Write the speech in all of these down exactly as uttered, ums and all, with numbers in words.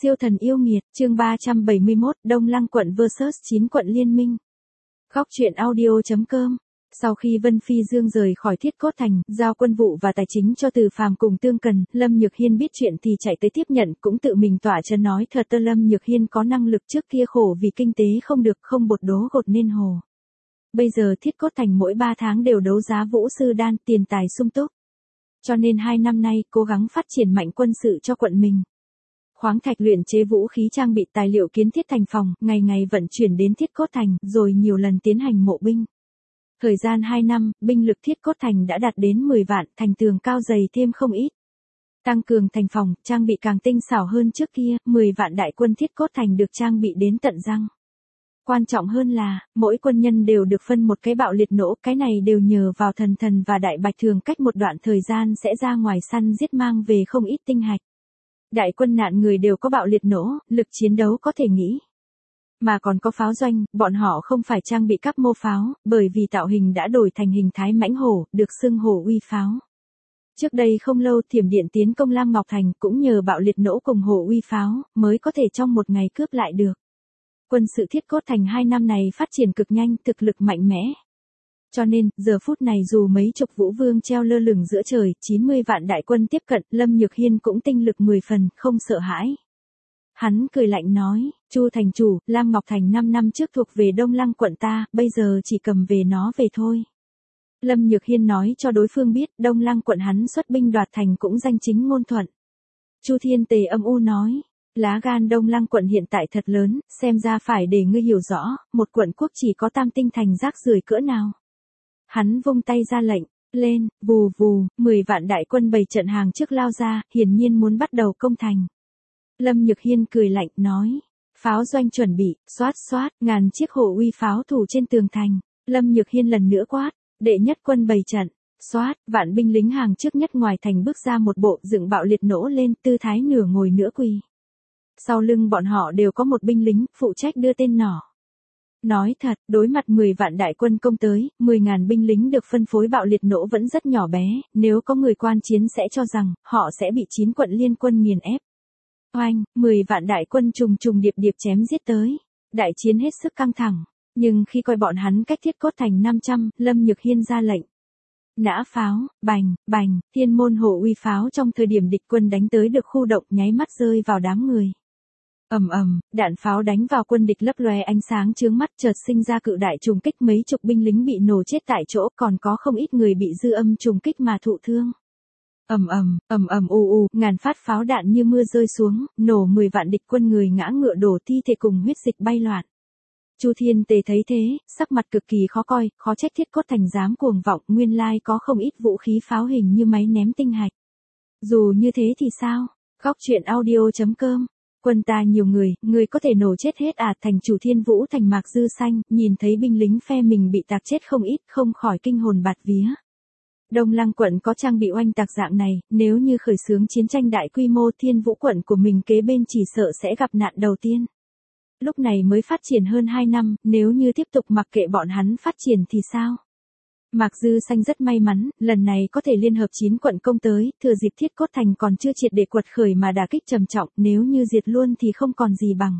Siêu thần yêu nghiệt, chương ba trăm bảy mươi mốt, Đông Lăng quận versus chín quận liên minh. Góc truyện audio.com. Sau khi Vân Phi Dương rời khỏi Thiết Cốt Thành, giao quân vụ và tài chính cho Từ Phàm cùng Tương Cần, Lâm Nhược Hiên biết chuyện thì chạy tới tiếp nhận, cũng tự mình tỏa chân nói thật tơ Lâm Nhược Hiên có năng lực, trước kia khổ vì kinh tế không được, không bột đố gột nên hồ. Bây giờ Thiết Cốt Thành mỗi ba tháng đều đấu giá vũ sư đan, tiền tài sung túc. Cho nên hai năm nay cố gắng phát triển mạnh quân sự cho quận mình. Khoáng thạch luyện chế vũ khí, trang bị tài liệu kiến thiết thành phòng, ngày ngày vận chuyển đến Thiết Cốt Thành, rồi nhiều lần tiến hành mộ binh. Thời gian hai năm, binh lực Thiết Cốt Thành đã đạt đến mười vạn, thành tường cao dày thêm không ít. Tăng cường thành phòng, trang bị càng tinh xảo hơn trước kia, mười vạn đại quân Thiết Cốt Thành được trang bị đến tận răng. Quan trọng hơn là, mỗi quân nhân đều được phân một cái bạo liệt nỗ, cái này đều nhờ vào thần thần và đại bạch thường cách một đoạn thời gian sẽ ra ngoài săn giết mang về không ít tinh hạch. Đại quân nạn người đều có bạo liệt nỗ, lực chiến đấu có thể nghĩ. Mà còn có pháo doanh, bọn họ không phải trang bị các mô pháo, bởi vì tạo hình đã đổi thành hình thái mãnh hổ, được xưng hổ uy pháo. Trước đây không lâu Thiểm Điện tiến công Lam Ngọc Thành cũng nhờ bạo liệt nỗ cùng hổ uy pháo, mới có thể trong một ngày cướp lại được. Quân sự Thiết Cốt Thành hai năm này phát triển cực nhanh, thực lực mạnh mẽ. Cho nên, giờ phút này dù mấy chục vũ vương treo lơ lửng giữa trời, chín mươi vạn đại quân tiếp cận, Lâm Nhược Hiên cũng tinh lực mười phần, không sợ hãi. Hắn cười lạnh nói, Chu thành chủ, Lam Ngọc Thành năm năm trước thuộc về Đông Lăng quận ta, bây giờ chỉ cầm về nó về thôi. Lâm Nhược Hiên nói cho đối phương biết, Đông Lăng quận hắn xuất binh đoạt thành cũng danh chính ngôn thuận. Chu Thiên Tề âm u nói, lá gan Đông Lăng quận hiện tại thật lớn, xem ra phải để ngươi hiểu rõ, một quận quốc chỉ có tam tinh thành rác rưởi cỡ nào. Hắn vung tay ra lệnh, lên, vù vù, mười vạn đại quân bày trận hàng trước lao ra, hiển nhiên muốn bắt đầu công thành. Lâm Nhược Hiên cười lạnh, nói, pháo doanh chuẩn bị, xoát xoát, ngàn chiếc hổ uy pháo thủ trên tường thành. Lâm Nhược Hiên lần nữa quát, đệ nhất quân bày trận, xoát, vạn binh lính hàng trước nhất ngoài thành bước ra một bộ, dựng bạo liệt nỗ lên, tư thái nửa ngồi nửa quỳ. Sau lưng bọn họ đều có một binh lính, phụ trách đưa tên nỏ. Nói thật, đối mặt mười vạn đại quân công tới, mười ngàn binh lính được phân phối bạo liệt nỗ vẫn rất nhỏ bé, nếu có người quan chiến sẽ cho rằng, họ sẽ bị chín quận liên quân nghiền ép. Oanh, mười vạn đại quân trùng trùng điệp điệp chém giết tới. Đại chiến hết sức căng thẳng, nhưng khi coi bọn hắn cách Thiết Cốt Thành năm trăm, Lâm Nhược Hiên ra lệnh. Nã pháo, bành, bành, thiên môn hổ uy pháo trong thời điểm địch quân đánh tới được khu động nháy mắt rơi vào đám người. Ầm ầm, đạn pháo đánh vào quân địch lấp loè ánh sáng chướng mắt, chợt sinh ra cự đại trùng kích, mấy chục binh lính bị nổ chết tại chỗ, còn có không ít người bị dư âm trùng kích mà thụ thương. Ầm ầm, ầm ầm u u, ngàn phát pháo đạn như mưa rơi xuống, nổ mười vạn địch quân người ngã ngựa đổ, thi thể cùng huyết dịch bay loạn. Chu Thiên Tề thấy thế, sắc mặt cực kỳ khó coi, khó trách Thiết Cốt Thành dám cuồng vọng, nguyên lai có không ít vũ khí pháo hình như máy ném tinh hạch. Dù như thế thì sao? Góc truyện audio.com. Quân ta nhiều người, người có thể nổ chết hết à? Thành chủ Thiên Vũ Thành Mạc Dư Xanh, nhìn thấy binh lính phe mình bị tạc chết không ít, không khỏi kinh hồn bạt vía. Đông Lăng quận có trang bị oanh tạc dạng này, nếu như khởi xướng chiến tranh đại quy mô, Thiên Vũ quận của mình kế bên chỉ sợ sẽ gặp nạn đầu tiên. Lúc này mới phát triển hơn hai năm, nếu như tiếp tục mặc kệ bọn hắn phát triển thì sao? Mạc Dư Xanh rất may mắn, lần này có thể liên hợp chín quận công tới, thừa dịp Thiết Cốt Thành còn chưa triệt để quật khởi mà đả kích trầm trọng, nếu như diệt luôn thì không còn gì bằng.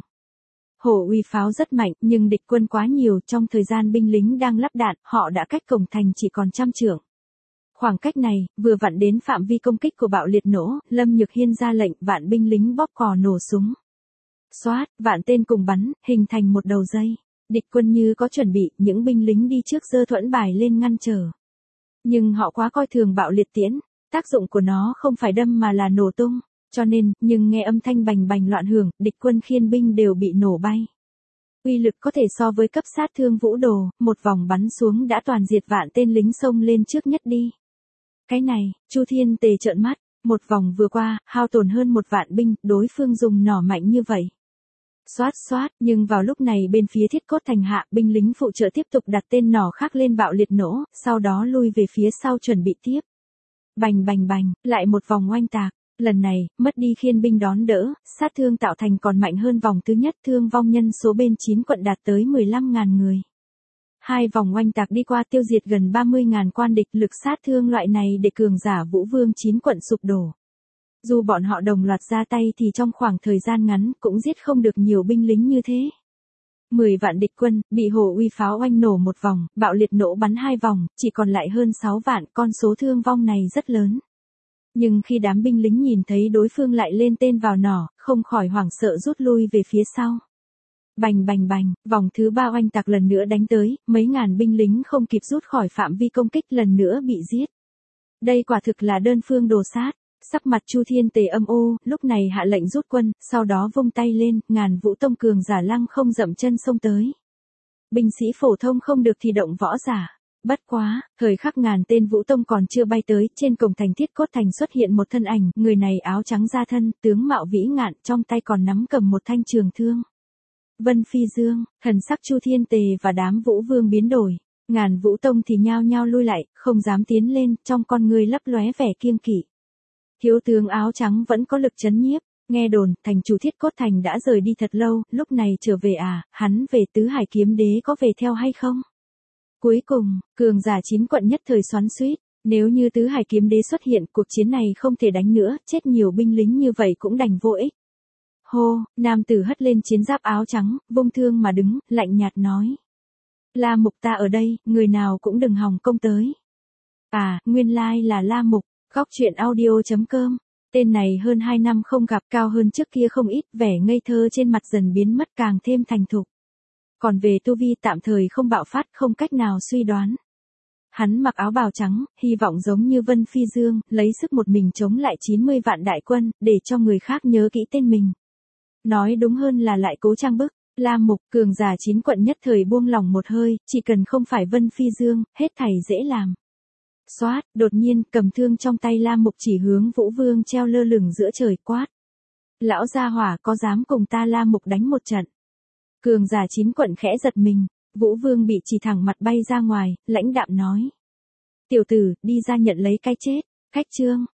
Hổ uy pháo rất mạnh, nhưng địch quân quá nhiều, trong thời gian binh lính đang lắp đạn, họ đã cách cổng thành chỉ còn trăm trượng. Khoảng cách này, vừa vặn đến phạm vi công kích của bạo liệt nỗ, Lâm Nhược Hiên ra lệnh, vạn binh lính bóp cò nổ súng. Xoát, vạn tên cùng bắn, hình thành một đầu dây. Địch quân như có chuẩn bị, những binh lính đi trước giơ thuẫn bài lên ngăn trở. Nhưng họ quá coi thường bạo liệt tiễn, tác dụng của nó không phải đâm mà là nổ tung, cho nên, nhưng nghe âm thanh bành bành loạn hưởng, địch quân khiên binh đều bị nổ bay. Uy lực có thể so với cấp sát thương vũ đồ, một vòng bắn xuống đã toàn diệt, vạn tên lính xông lên trước nhất đi. Cái này, Chu Thiên Tề trợn mắt, một vòng vừa qua, hao tổn hơn một vạn binh, đối phương dùng nỏ mạnh như vậy. Xoát xoát, nhưng vào lúc này bên phía Thiết Cốt Thành hạ, binh lính phụ trợ tiếp tục đặt tên nỏ khác lên bạo liệt nỗ, sau đó lui về phía sau chuẩn bị tiếp. Bành bành bành, lại một vòng oanh tạc, lần này, mất đi khiên binh đón đỡ, sát thương tạo thành còn mạnh hơn vòng thứ nhất, thương vong nhân số bên chín quận đạt tới mười lăm ngàn người. Hai vòng oanh tạc đi qua tiêu diệt gần ba mươi ngàn quan địch, lực sát thương loại này để cường giả vũ vương chín quận sụp đổ. Dù bọn họ đồng loạt ra tay thì trong khoảng thời gian ngắn cũng giết không được nhiều binh lính như thế. Mười vạn địch quân, bị Hồ Uy pháo oanh nổ một vòng, bạo liệt nổ bắn hai vòng, chỉ còn lại hơn sáu vạn, con số thương vong này rất lớn. Nhưng khi đám binh lính nhìn thấy đối phương lại lên tên vào nỏ, không khỏi hoảng sợ rút lui về phía sau. Bành bành bành, vòng thứ ba oanh tạc lần nữa đánh tới, mấy ngàn binh lính không kịp rút khỏi phạm vi công kích lần nữa bị giết. Đây quả thực là đơn phương đồ sát. Sắc mặt Chu Thiên Tề âm u, lúc này hạ lệnh rút quân, sau đó vung tay lên, ngàn vũ tông cường giả lăng không dậm chân xông tới. Binh sĩ phổ thông không được thì động võ giả. Bất quá, thời khắc ngàn tên vũ tông còn chưa bay tới, trên cổng thành Thiết Cốt Thành xuất hiện một thân ảnh, người này áo trắng da thân, tướng mạo vĩ ngạn, trong tay còn nắm cầm một thanh trường thương. Vân Phi Dương, thần sắc Chu Thiên Tề và đám vũ vương biến đổi. Ngàn vũ tông thì nhao nhao lui lại, không dám tiến lên, trong con người lấp lóe vẻ kiêng kỵ. Thiếu tướng áo trắng vẫn có lực chấn nhiếp, nghe đồn, thành chủ Thiết Cốt Thành đã rời đi thật lâu, lúc này trở về à, hắn về Tứ Hải Kiếm Đế có về theo hay không? Cuối cùng, cường giả chín quận nhất thời xoắn xuýt, nếu như Tứ Hải Kiếm Đế xuất hiện, cuộc chiến này không thể đánh nữa, chết nhiều binh lính như vậy cũng đành vô ích. Hô, nam tử hất lên chiến giáp áo trắng, vung thương mà đứng, lạnh nhạt nói. La Mục ta ở đây, người nào cũng đừng hòng công tới. À, nguyên lai là La Mục. Góc truyện audio chấm com, tên này hơn hai năm không gặp, cao hơn trước kia không ít, vẻ ngây thơ trên mặt dần biến mất càng thêm thành thục. Còn về tu vi tạm thời không bạo phát, không cách nào suy đoán. Hắn mặc áo bào trắng, hy vọng giống như Vân Phi Dương, lấy sức một mình chống lại chín mươi vạn đại quân, để cho người khác nhớ kỹ tên mình. Nói đúng hơn là lại cố trang bức. La Mục, cường giả chín quận nhất thời buông lòng một hơi, chỉ cần không phải Vân Phi Dương, hết thảy dễ làm. Xoát, đột nhiên, cầm thương trong tay La Mục chỉ hướng Vũ Vương treo lơ lửng giữa trời quát. Lão gia hỏa có dám cùng ta La Mục đánh một trận? Cường giả chín quận khẽ giật mình, Vũ Vương bị chỉ thẳng mặt bay ra ngoài, lãnh đạm nói. Tiểu tử, đi ra nhận lấy cái chết, khách trương,